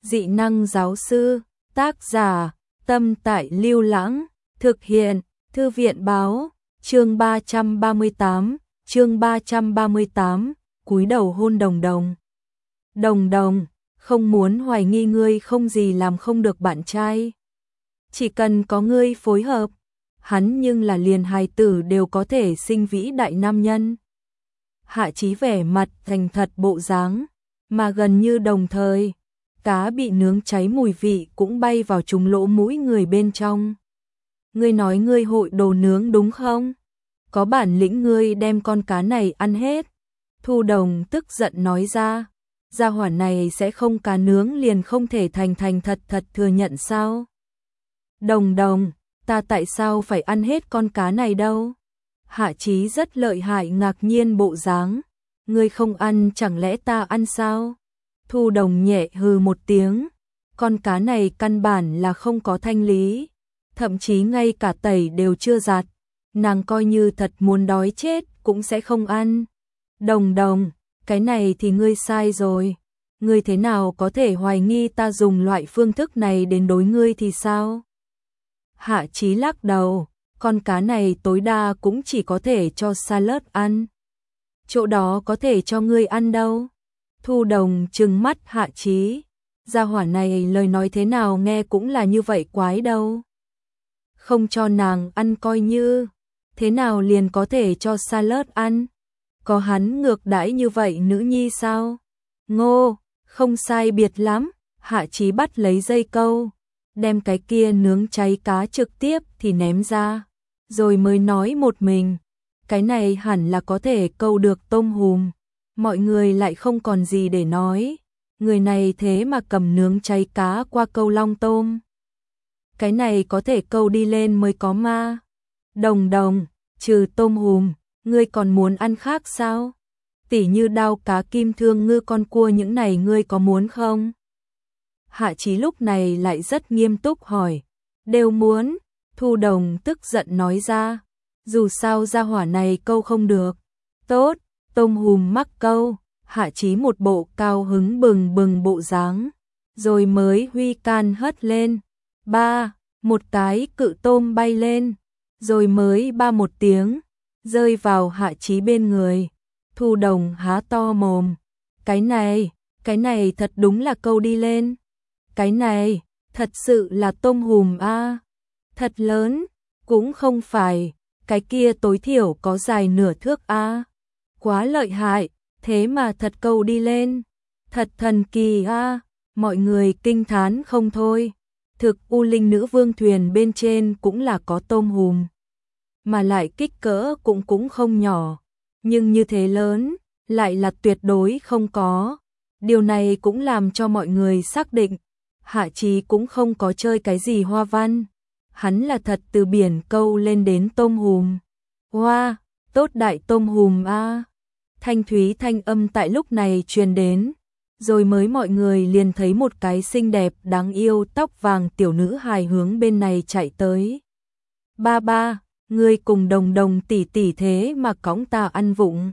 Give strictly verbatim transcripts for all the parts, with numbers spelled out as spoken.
Dị năng giáo sư, tác giả, Tâm Tại Lưu Lãng, thực hiện, Thư viện báo, chương ba trăm ba mươi tám, chương ba trăm ba mươi tám, cúi đầu hôn Đồng Đồng. Đồng Đồng, không muốn hoài nghi ngươi không gì làm không được bạn trai. Chỉ cần có ngươi phối hợp, hắn nhưng là liền hài tử đều có thể sinh vĩ đại nam nhân. Hạ Chí vẻ mặt thành thật bộ dáng, mà gần như đồng thời, cá bị nướng cháy mùi vị cũng bay vào trúng lỗ mũi người bên trong. Ngươi nói ngươi hội đồ nướng đúng không? Có bản lĩnh ngươi đem con cá này ăn hết. Thu Đồng tức giận nói ra, gia hỏa này sẽ không cá nướng liền không thể thành thành thật thật thừa nhận sao? Đồng Đồng, ta tại sao phải ăn hết con cá này đâu? Hạ Chí rất lợi hại ngạc nhiên bộ dáng, ngươi không ăn chẳng lẽ ta ăn sao? Thu Đồng nhẹ hừ một tiếng, con cá này căn bản là không có thanh lý, thậm chí ngay cả tẩy đều chưa giặt, nàng coi như thật muốn đói chết cũng sẽ không ăn. Đồng Đồng, cái này thì ngươi sai rồi, ngươi thế nào có thể hoài nghi ta dùng loại phương thức này đến đối ngươi thì sao? Hạ Chí lắc đầu, con cá này tối đa cũng chỉ có thể cho salad ăn. Chỗ đó có thể cho ngươi ăn đâu. Thu Đồng trừng mắt Hạ Chí, gia hỏa này lời nói thế nào nghe cũng là như vậy quái đâu. Không cho nàng ăn coi như, thế nào liền có thể cho salad ăn? Có hắn ngược đãi như vậy nữ nhi sao? Ngô, không sai biệt lắm, Hạ Chí bắt lấy dây câu, đem cái kia nướng cháy cá trực tiếp thì ném ra, rồi mới nói một mình, cái này hẳn là có thể câu được tôm hùm. Mọi người lại không còn gì để nói, người này thế mà cầm nướng cháy cá qua câu long tôm. Cái này có thể câu đi lên mới có ma. Đồng Đồng, trừ tôm hùm, ngươi còn muốn ăn khác sao? Tỉ như đao cá kim thương ngư con cua những này ngươi có muốn không? Hạ Chí lúc này lại rất nghiêm túc hỏi, đều muốn. Thu Đồng tức giận nói ra, dù sao gia hỏa này câu không được. Tốt, tôm hùm mắc câu. Hạ Chí một bộ cao hứng bừng bừng bộ dáng, rồi mới huy can hất lên. Ba, một cái cự tôm bay lên, rồi mới ba một tiếng, rơi vào Hạ Chí bên người. Thu Đồng há to mồm, cái này, cái này thật đúng là câu đi lên. Cái này, thật sự là tôm hùm a, à. Thật lớn, cũng không phải, cái kia tối thiểu có dài nửa thước a. À. Quá lợi hại, thế mà thật câu đi lên. Thật thần kỳ a, à. Mọi người kinh thán không thôi. Thực U Linh Nữ Vương thuyền bên trên cũng là có tôm hùm, mà lại kích cỡ cũng cũng không nhỏ, nhưng như thế lớn, lại là tuyệt đối không có. Điều này cũng làm cho mọi người xác định, Hạ Chí cũng không có chơi cái gì hoa văn, hắn là thật từ biển câu lên đến tôm hùm. Hoa, wow, tốt đại tôm hùm a. À. Thanh thúy thanh âm tại lúc này truyền đến, rồi mới mọi người liền thấy một cái xinh đẹp đáng yêu tóc vàng tiểu nữ hài hướng bên này chạy tới. Ba ba, ngươi cùng Đồng Đồng tỷ tỷ thế mà cõng ta ăn vụng.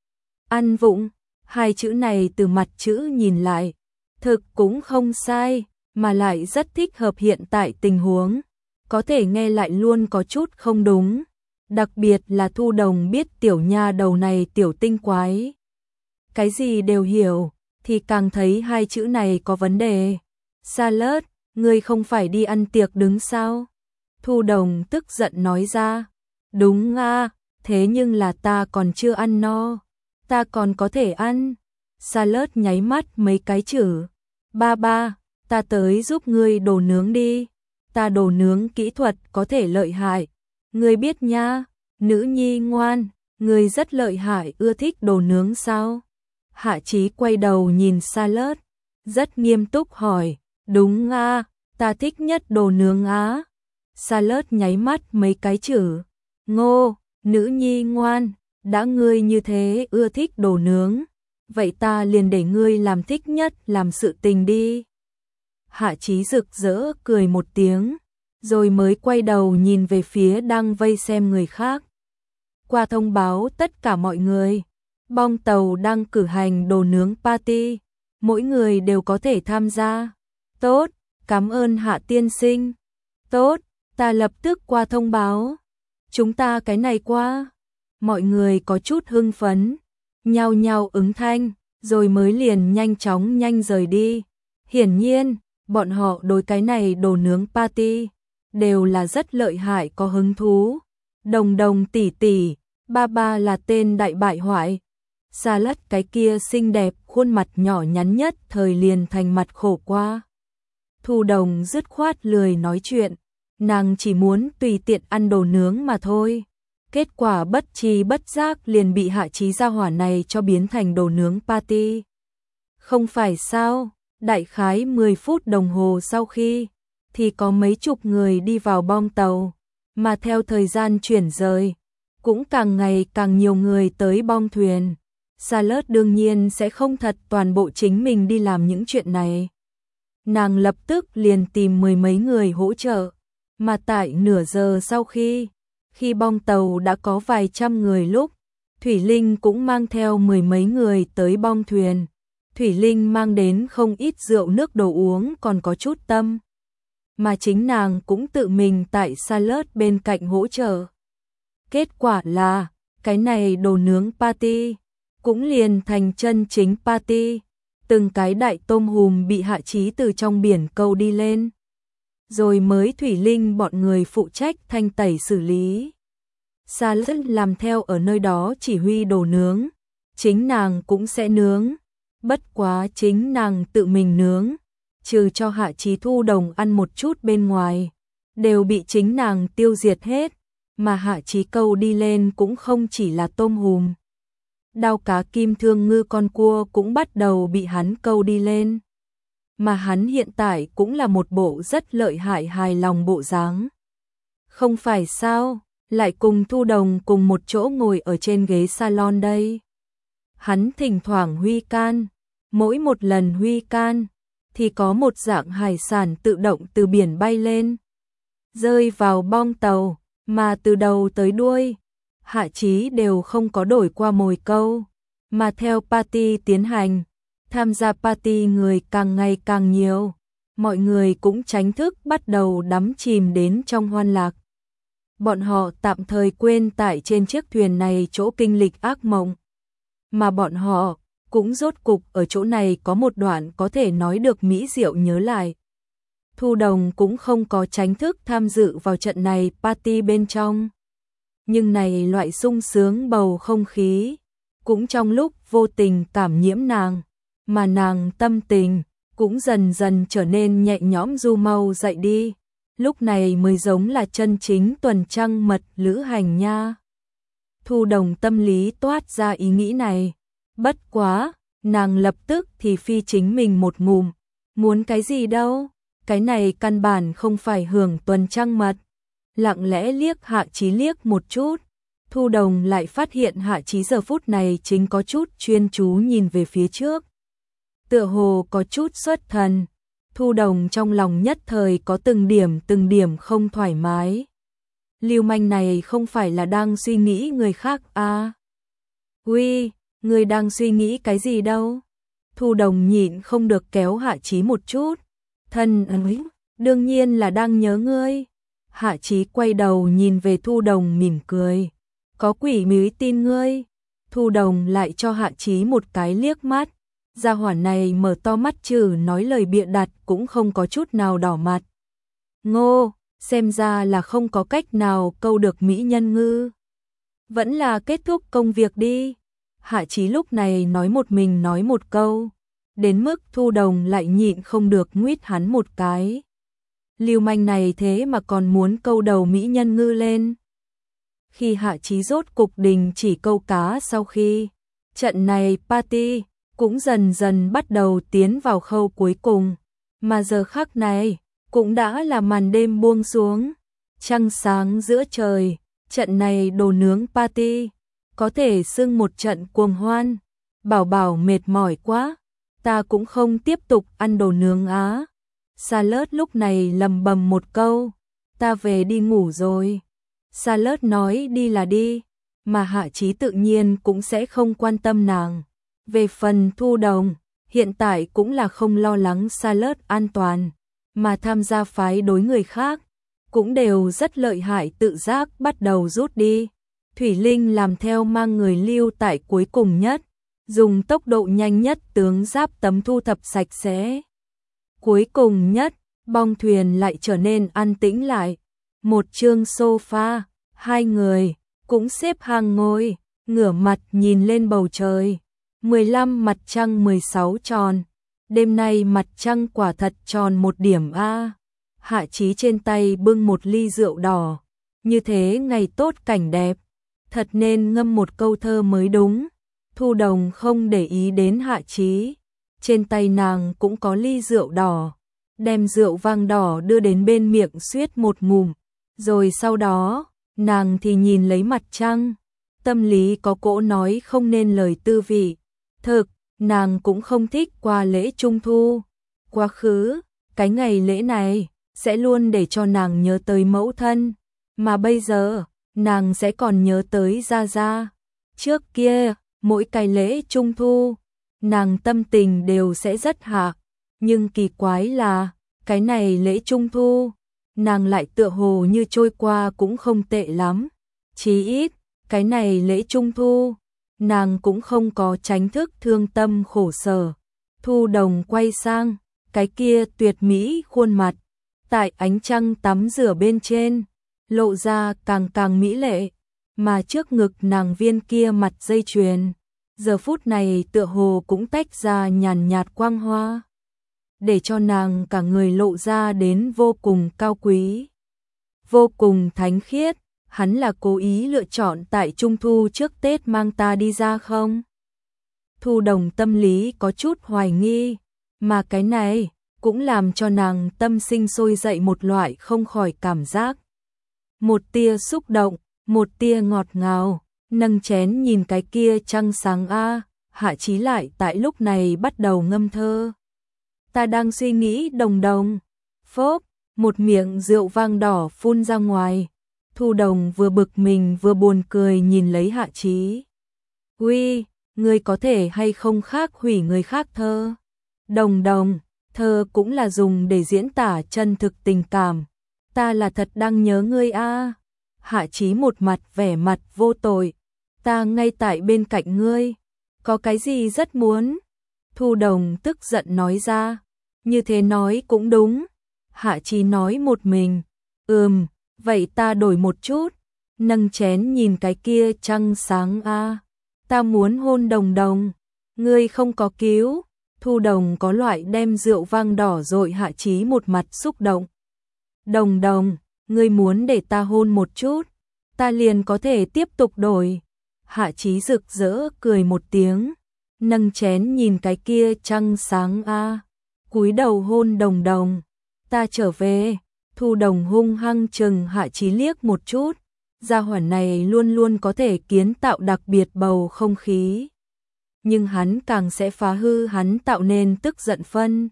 Ăn vụng, hai chữ này từ mặt chữ nhìn lại, thực cũng không sai, mà lại rất thích hợp hiện tại tình huống, có thể nghe lại luôn có chút không đúng. Đặc biệt là Thu Đồng biết tiểu nha đầu này tiểu tinh quái, cái gì đều hiểu, thì càng thấy hai chữ này có vấn đề. Salad, ngươi không phải đi ăn tiệc đứng sao? Thu Đồng tức giận nói ra, đúng à, thế nhưng là ta còn chưa ăn no, ta còn có thể ăn. Salad nháy mắt mấy cái chữ, ba ba, ta tới giúp ngươi đồ nướng đi, ta đồ nướng kỹ thuật có thể lợi hại. Ngươi biết nha, nữ nhi ngoan, ngươi rất lợi hại, ưa thích đồ nướng sao? Hạ Chí quay đầu nhìn Salad, rất nghiêm túc hỏi, đúng à, ta thích nhất đồ nướng á. Salad nháy mắt mấy cái chữ, ngô, nữ nhi ngoan, đã ngươi như thế ưa thích đồ nướng, vậy ta liền để ngươi làm thích nhất làm sự tình đi. Hạ Chí rực rỡ cười một tiếng, rồi mới quay đầu nhìn về phía đang vây xem người khác. Qua thông báo tất cả mọi người, bong tàu đang cử hành đồ nướng party, mỗi người đều có thể tham gia. Tốt, cảm ơn Hạ tiên sinh. Tốt, ta lập tức qua thông báo. Chúng ta cái này qua. Mọi người có chút hưng phấn, nhao nhao ứng thanh, rồi mới liền nhanh chóng nhanh rời đi. Hiển nhiên, bọn họ đối cái này đồ nướng party đều là rất lợi hại có hứng thú. Đồng đồng tỷ tỷ, ba ba là tên đại bại hoại. Salad cái kia xinh đẹp, khuôn mặt nhỏ nhắn nhất thời liền thành mặt khổ qua. Thu Đồng dứt khoát lười nói chuyện, nàng chỉ muốn tùy tiện ăn đồ nướng mà thôi. Kết quả bất tri bất giác liền bị Hạ Chí gia hỏa này cho biến thành đồ nướng party. Không phải sao, đại khái mười phút đồng hồ sau khi, thì có mấy chục người đi vào bong tàu, mà theo thời gian chuyển rời, cũng càng ngày càng nhiều người tới bong thuyền. Salad đương nhiên sẽ không thật toàn bộ chính mình đi làm những chuyện này. Nàng lập tức liền tìm mười mấy người hỗ trợ, mà tại nửa giờ sau khi, khi bong tàu đã có vài trăm người lúc, Thủy Linh cũng mang theo mười mấy người tới bong thuyền. Thủy Linh mang đến không ít rượu nước đồ uống còn có chút tâm, mà chính nàng cũng tự mình tại Salad bên cạnh hỗ trợ. Kết quả là, cái này đồ nướng party cũng liền thành chân chính party. Từng cái đại tôm hùm bị Hạ Chí từ trong biển câu đi lên, rồi mới Thủy Linh bọn người phụ trách thanh tẩy xử lý. Salad làm theo ở nơi đó chỉ huy đồ nướng, chính nàng cũng sẽ nướng, bất quá chính nàng tự mình nướng, trừ cho Hạ Chí Thu Đồng ăn một chút bên ngoài, đều bị chính nàng tiêu diệt hết, mà Hạ Chí câu đi lên cũng không chỉ là tôm hùm. Đao cá kim thương ngư con cua cũng bắt đầu bị hắn câu đi lên. Mà hắn hiện tại cũng là một bộ rất lợi hại hài lòng bộ dáng. Không phải sao, lại cùng Thu Đồng cùng một chỗ ngồi ở trên ghế salon đây. Hắn thỉnh thoảng huy can, mỗi một lần huy can, thì có một dạng hải sản tự động từ biển bay lên, rơi vào bong tàu, mà từ đầu tới đuôi, Hạ Chí đều không có đổi qua mồi câu, mà theo party tiến hành, tham gia party người càng ngày càng nhiều, mọi người cũng chính thức bắt đầu đắm chìm đến trong hoan lạc. Bọn họ tạm thời quên tại trên chiếc thuyền này chỗ kinh lịch ác mộng, mà bọn họ cũng rốt cục ở chỗ này có một đoạn có thể nói được mỹ diệu nhớ lại. Thu Đồng cũng không có chính thức tham dự vào trận này party bên trong. Nhưng này loại sung sướng bầu không khí, cũng trong lúc vô tình cảm nhiễm nàng, mà nàng tâm tình cũng dần dần trở nên nhẹ nhõm du mau dậy đi. Lúc này mới giống là chân chính tuần trăng mật lữ hành nha. Thu Đồng tâm lý toát ra ý nghĩ này. Bất quá, nàng lập tức thì phi chính mình một ngụm. Muốn cái gì đâu, cái này căn bản không phải hưởng tuần trăng mật. Lặng lẽ liếc Hạ Chí liếc một chút, Thu Đồng lại phát hiện Hạ Chí giờ phút này chính có chút chuyên chú nhìn về phía trước. Tựa hồ có chút xuất thần, Thu Đồng trong lòng nhất thời có từng điểm từng điểm không thoải mái. Lưu manh này không phải là đang suy nghĩ người khác à? Uy, người đang suy nghĩ cái gì đâu? Thu Đồng nhịn không được kéo Hạ Chí một chút. Thân ấy, đương nhiên là đang nhớ ngươi. Hạ Chí quay đầu nhìn về Thu Đồng mỉm cười. Có quỷ mới tin ngươi. Thu Đồng lại cho Hạ Chí một cái liếc mắt. Gia hỏa này mở to mắt trừ nói lời bịa đặt cũng không có chút nào đỏ mặt. Ngô, xem ra là không có cách nào câu được mỹ nhân ngư. Vẫn là kết thúc công việc đi. Hạ Chí lúc này nói một mình nói một câu. Đến mức Thu Đồng lại nhịn không được nguyết hắn một cái. Lưu manh này thế mà còn muốn câu đầu mỹ nhân ngư lên. Khi Hạ Chí rốt cục đình chỉ câu cá sau khi trận này party cũng dần dần bắt đầu tiến vào khâu cuối cùng, mà giờ khắc này cũng đã là màn đêm buông xuống, trăng sáng giữa trời, trận này đồ nướng party có thể xưng một trận cuồng hoan. Bảo Bảo mệt mỏi quá, ta cũng không tiếp tục ăn đồ nướng á. Salad lúc này lầm bầm một câu, ta về đi ngủ rồi. Salad nói đi là đi, mà Hạ Chí tự nhiên cũng sẽ không quan tâm nàng. Về phần Thu Đồng, hiện tại cũng là không lo lắng xa lớt an toàn, mà tham gia phái đối người khác, cũng đều rất lợi hại tự giác bắt đầu rút đi. Thủy Linh làm theo mang người lưu tại cuối cùng nhất, dùng tốc độ nhanh nhất tướng giáp tấm thu thập sạch sẽ. Cuối cùng nhất, bong thuyền lại trở nên an tĩnh lại. Một chương sofa, hai người, cũng xếp hàng ngồi, ngửa mặt nhìn lên bầu trời. mười lăm mặt trăng mười sáu tròn. Đêm nay mặt trăng quả thật tròn một điểm a. Hạ Chí trên tay bưng một ly rượu đỏ. Như thế ngày tốt cảnh đẹp. Thật nên ngâm một câu thơ mới đúng. Thu Đồng không để ý đến Hạ Chí. Trên tay nàng cũng có ly rượu đỏ. Đem rượu vang đỏ đưa đến bên miệng suýt một ngụm. Rồi sau đó, nàng thì nhìn lấy mặt trăng. Tâm lý có cỗ nói không nên lời tư vị. Thực, nàng cũng không thích qua lễ Trung Thu. Quá khứ, cái ngày lễ này, sẽ luôn để cho nàng nhớ tới mẫu thân. Mà bây giờ, nàng sẽ còn nhớ tới Gia Gia. Trước kia, mỗi cái lễ Trung Thu, nàng tâm tình đều sẽ rất hạ. Nhưng kỳ quái là, cái này lễ Trung Thu, nàng lại tựa hồ như trôi qua cũng không tệ lắm. Chí ít, cái này lễ Trung Thu, nàng cũng không có tránh thức thương tâm khổ sở. Thu Đồng quay sang, cái kia tuyệt mỹ khuôn mặt, tại ánh trăng tắm rửa bên trên, lộ ra càng càng mỹ lệ, mà trước ngực nàng viên kia mặt dây chuyền, giờ phút này tựa hồ cũng tách ra nhàn nhạt quang hoa, để cho nàng cả người lộ ra đến vô cùng cao quý, vô cùng thánh khiết. Hắn là cố ý lựa chọn tại Trung Thu trước Tết mang ta đi ra không? Thu Đồng tâm lý có chút hoài nghi, mà cái này cũng làm cho nàng tâm sinh sôi dậy một loại không khỏi cảm giác. Một tia xúc động, một tia ngọt ngào, nâng chén nhìn cái kia trăng sáng a. Hạ Chí lại tại lúc này bắt đầu ngâm thơ. Ta đang suy nghĩ Đồng Đồng. Phốp, một miệng rượu vang đỏ phun ra ngoài. Thu Đồng vừa bực mình vừa buồn cười nhìn lấy Hạ Chí. Uy, ngươi có thể hay không khác hủy người khác thơ? Đồng Đồng, thơ cũng là dùng để diễn tả chân thực tình cảm. Ta là thật đang nhớ ngươi a. Hạ Chí một mặt vẻ mặt vô tội. Ta ngay tại bên cạnh ngươi. Có cái gì rất muốn? Thu Đồng tức giận nói ra. Như thế nói cũng đúng. Hạ Chí nói một mình. Ừm. Vậy ta đổi một chút, nâng chén nhìn cái kia trăng sáng a. Ta muốn hôn Đồng Đồng, ngươi không có cứu. Thu Đồng có loại đem rượu vang đỏ dội Hạ Chí một mặt xúc động. Đồng Đồng, ngươi muốn để ta hôn một chút, ta liền có thể tiếp tục đổi. Hạ Chí rực rỡ cười một tiếng, nâng chén nhìn cái kia trăng sáng a, cúi đầu hôn Đồng Đồng. Ta trở về. Thu Đồng hung hăng chừng Hạ Chí liếc một chút, gia hỏa này luôn luôn có thể kiến tạo đặc biệt bầu không khí. Nhưng hắn càng sẽ phá hư hắn tạo nên tức giận phân.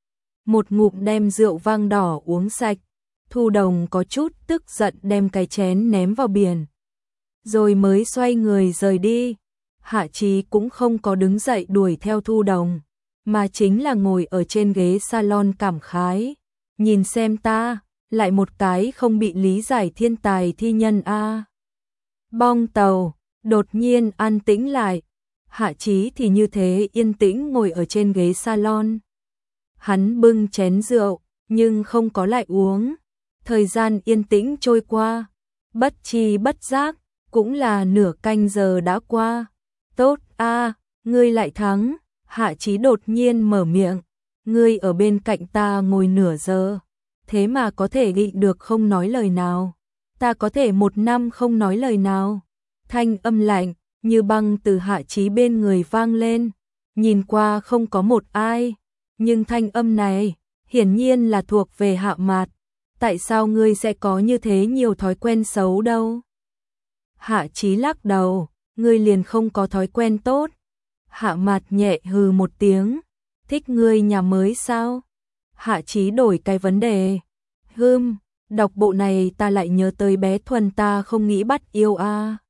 Một ngụm đem rượu vang đỏ uống sạch, Thu Đồng có chút tức giận đem cái chén ném vào biển. Rồi mới xoay người rời đi. Hạ Chí cũng không có đứng dậy đuổi theo Thu Đồng, mà chính là ngồi ở trên ghế salon cảm khái. Nhìn xem ta, lại một cái không bị lý giải thiên tài thi nhân a. Bong tàu, đột nhiên an tĩnh lại. Hạ Chí thì như thế yên tĩnh ngồi ở trên ghế salon. Hắn bưng chén rượu, nhưng không có lại uống. Thời gian yên tĩnh trôi qua, bất chi bất giác, cũng là nửa canh giờ đã qua. Tốt a, ngươi lại thắng. Hạ Chí đột nhiên mở miệng. Ngươi ở bên cạnh ta ngồi nửa giờ, thế mà có thể định được không nói lời nào. Ta có thể một năm không nói lời nào. Thanh âm lạnh, như băng từ Hạ Chí bên người vang lên. Nhìn qua không có một ai, nhưng thanh âm này, hiển nhiên là thuộc về Hạ Mạt. Tại sao ngươi sẽ có như thế nhiều thói quen xấu đâu? Hạ Chí lắc đầu, ngươi liền không có thói quen tốt. Hạ Mạt nhẹ hừ một tiếng, thích ngươi nhà mới sao? Hạ Chí đổi cái vấn đề. Hừm, đọc bộ này ta lại nhớ tới bé Thuần ta không nghĩ bắt yêu a.